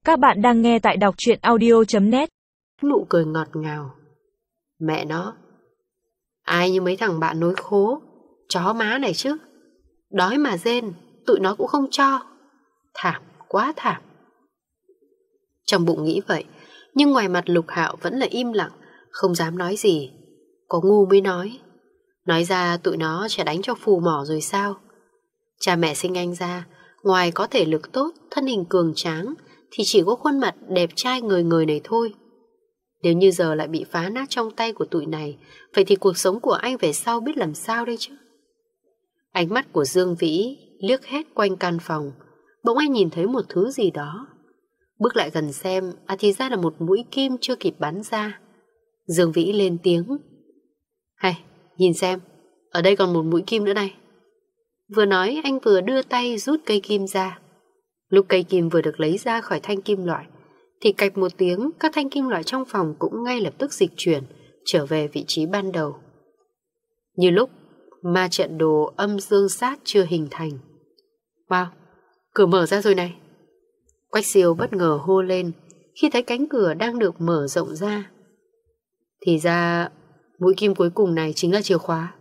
Các bạn đang nghe tại đọc truyện audio.net. Nụ cười ngọt ngào. Mẹ nó, ai như mấy thằng bạn nối khố, chó má này chứ. Đói mà rên, tụi nó cũng không cho. Thảm, quá thảm. Trong bụng nghĩ vậy, nhưng ngoài mặt Lục Hạo vẫn là im lặng, không dám nói gì. Có ngu mới nói. Nói ra tụi nó sẽ đánh cho phù mỏ rồi sao? Cha mẹ sinh anh ra, ngoài có thể lực tốt, thân hình cường tráng, thì chỉ có khuôn mặt đẹp trai người người này thôi. Nếu như giờ lại bị phá nát trong tay của tụi này, vậy thì cuộc sống của anh về sau biết làm sao đây chứ? Ánh mắt của Dương Vĩ liếc hết quanh căn phòng, bỗng anh nhìn thấy một thứ gì đó. Bước lại gần xem, thì ra là một mũi kim chưa kịp bắn ra. Dương Vĩ lên tiếng. Hay, nhìn xem, ở đây còn một mũi kim nữa này. Vừa nói anh vừa đưa tay rút cây kim ra. Lúc cây kim vừa được lấy ra khỏi thanh kim loại, thì cạch một tiếng, các thanh kim loại trong phòng cũng ngay lập tức dịch chuyển, trở về vị trí ban đầu. Như lúc ma trận đồ âm dương sát chưa hình thành. Wow, cửa mở ra rồi này. Quách Siêu bất ngờ hô lên khi thấy cánh cửa đang được mở rộng ra. Thì ra mũi kim cuối cùng này chính là chìa khóa.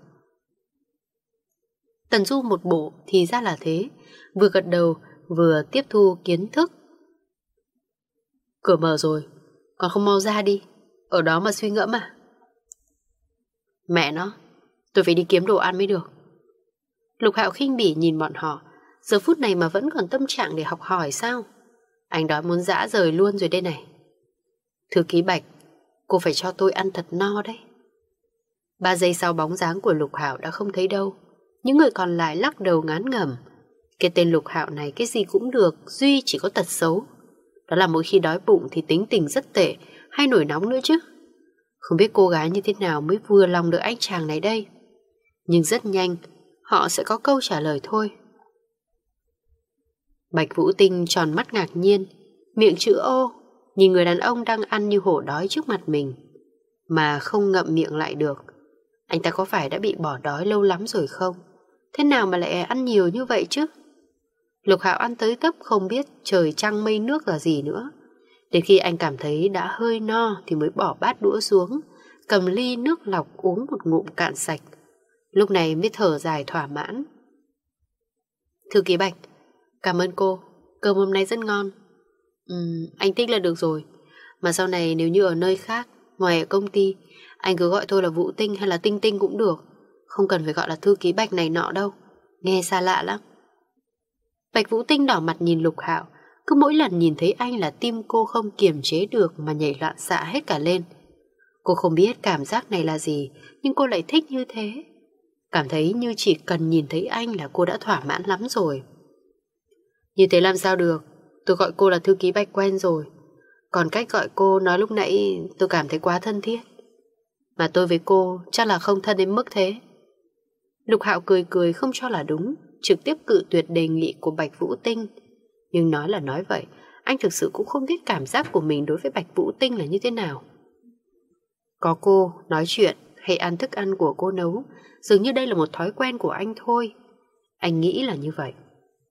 Tần Du một bộ thì ra là thế, vừa gật đầu vừa tiếp thu kiến thức. Cửa mở rồi, còn không mau ra đi, ở đó mà suy ngẫm à? Mẹ nó, tôi phải đi kiếm đồ ăn mới được. Lục Hạo khinh bỉ nhìn bọn họ, giờ phút này mà vẫn còn tâm trạng để học hỏi sao? Anh đói muốn dã rời luôn rồi đây này. Thư ký Bạch, cô phải cho tôi ăn thật no đấy. 3 giây sau bóng dáng của Lục Hạo đã không thấy đâu. Những người còn lại lắc đầu ngán ngẩm. Cái tên Lục Hạo này cái gì cũng được, duy chỉ có tật xấu. Đó là mỗi khi đói bụng thì tính tình rất tệ, hay nổi nóng nữa chứ. Không biết cô gái như thế nào mới vừa lòng được anh chàng này đây. Nhưng rất nhanh, họ sẽ có câu trả lời thôi. Bạch Vũ Tinh tròn mắt ngạc nhiên, miệng chữ ô, nhìn người đàn ông đang ăn như hổ đói trước mặt mình, mà không ngậm miệng lại được. Anh ta có phải đã bị bỏ đói lâu lắm rồi không? Thế nào mà lại ăn nhiều như vậy chứ? Lục Hạo ăn tới tấp không biết trời trăng mây nước là gì nữa. Đến khi anh cảm thấy đã hơi no thì mới bỏ bát đũa xuống, cầm ly nước lọc uống một ngụm cạn sạch. Lúc này mới thở dài thỏa mãn. Thư ký Bạch, cảm ơn cô, cơm hôm nay rất ngon. Anh thích là được rồi. Mà sau này nếu như ở nơi khác, ngoài ở công ty, anh cứ gọi tôi là Vũ Tinh hay là Tinh Tinh cũng được. Không cần phải gọi là thư ký Bạch này nọ đâu, nghe xa lạ lắm. Bạch Vũ Tinh đỏ mặt nhìn Lục Hạo, cứ mỗi lần nhìn thấy anh là tim cô không kiềm chế được mà nhảy loạn xạ hết cả lên. Cô không biết cảm giác này là gì, nhưng cô lại thích như thế. Cảm thấy như chỉ cần nhìn thấy anh là cô đã thỏa mãn lắm rồi. Như thế làm sao được, tôi gọi cô là thư ký Bạch quen rồi. Còn cách gọi cô nói lúc nãy tôi cảm thấy quá thân thiết. Mà tôi với cô chắc là không thân đến mức thế. Lục Hạo cười cười không cho là đúng, trực tiếp cự tuyệt đề nghị của Bạch Vũ Tinh. Nhưng nói là nói vậy, anh thực sự cũng không biết cảm giác của mình đối với Bạch Vũ Tinh là như thế nào. Có cô nói chuyện hay ăn thức ăn của cô nấu, dường như đây là một thói quen của anh thôi. Anh nghĩ là như vậy.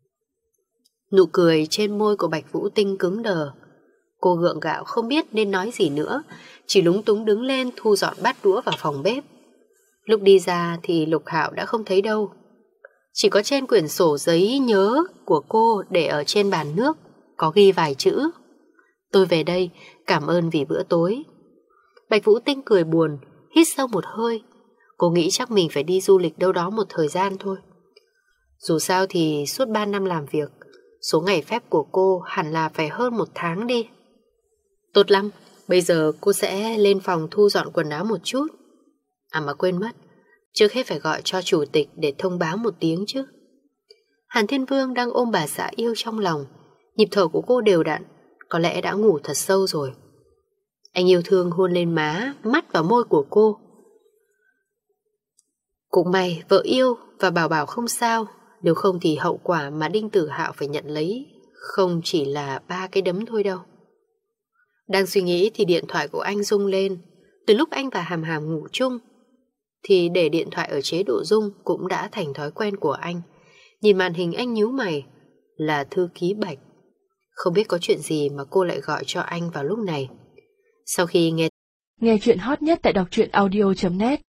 Nụ cười trên môi của Bạch Vũ Tinh cứng đờ. Cô gượng gạo không biết nên nói gì nữa, chỉ lúng túng đứng lên thu dọn bát đũa vào phòng bếp. Lúc đi ra thì Lục Hạo đã không thấy đâu. Chỉ có trên quyển sổ giấy nhớ của cô để ở trên bàn nước, có ghi vài chữ. Tôi về đây, cảm ơn vì bữa tối. Bạch Vũ Tinh cười buồn, hít sâu một hơi. Cô nghĩ chắc mình phải đi du lịch đâu đó một thời gian thôi. Dù sao thì suốt 3 năm làm việc, số ngày phép của cô hẳn là phải hơn 1 tháng đi. Tốt lắm, bây giờ cô sẽ lên phòng thu dọn quần áo một chút. À mà quên mất, trước hết phải gọi cho chủ tịch để thông báo một tiếng chứ. Hàn Thiên Vương đang ôm bà xã yêu trong lòng, nhịp thở của cô đều đặn, có lẽ đã ngủ thật sâu rồi. Anh yêu thương hôn lên má, mắt và môi của cô. Cũng may vợ yêu và bảo bảo không sao, nếu không thì hậu quả mà Đinh Tử Hạo phải nhận lấy không chỉ là 3 cái đấm thôi đâu. Đang suy nghĩ thì điện thoại của anh rung lên. Từ lúc anh và Hàm Hàm ngủ chung thì để điện thoại ở chế độ rung cũng đã thành thói quen của anh. Nhìn màn hình anh nhíu mày, là thư ký Bạch. Không biết có chuyện gì mà cô lại gọi cho anh vào lúc này. Sau khi nghe Nghe chuyện hot nhất tại đọc truyện audio.net